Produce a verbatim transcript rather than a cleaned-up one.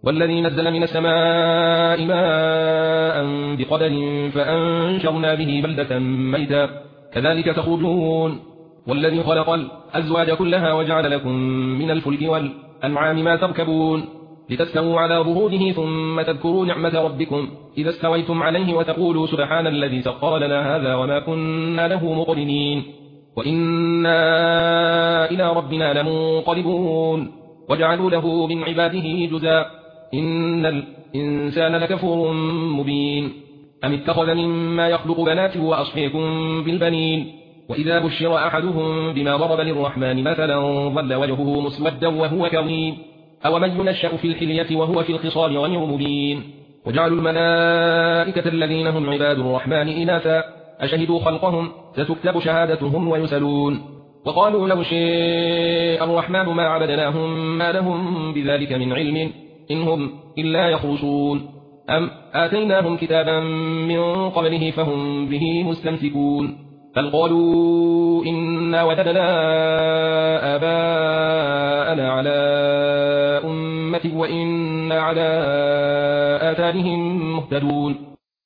والذي نزل من السماء ماء بقدر فأنشرنا به بلدة ميتا كذلك تخرجون والذي خلق الأزواج كلها وجعل لكم من الفلك والأنعام ما تركبون لتستووا على ظهوره ثم تذكروا نعمة ربكم إذا استويتم عليه وتقولوا سبحان الذي سخر لنا هذا وما كنا له مقرنين وإنا إلى ربنا لمنقلبون وجعلوا له من عباده جزءا إن الإنسان لكفور مبين أم اتخذ مما يخلق بنات وأصفيكم بالبنين وإذا بشر أحدهم بما ضرب للرحمن مثلا ظل وجهه مسودا وهو كظيم أومن ينشأ في الحلية وهو في الخصال غير مبين وجعلوا الملائكة الذين هم عباد الرحمن إناثا أشهدوا خلقهم ستكتب شهادتهم ويسألون وقالوا لو شاء الرحمن ما عبدناهم ما لهم بذلك من علم إن هم إلا يخرصون أم آتيناهم كتابا من قبله فهم به مستمسكون بل قالوا إنا وجدنا آباءنا على أمة وإنا على آثارهم مهتدون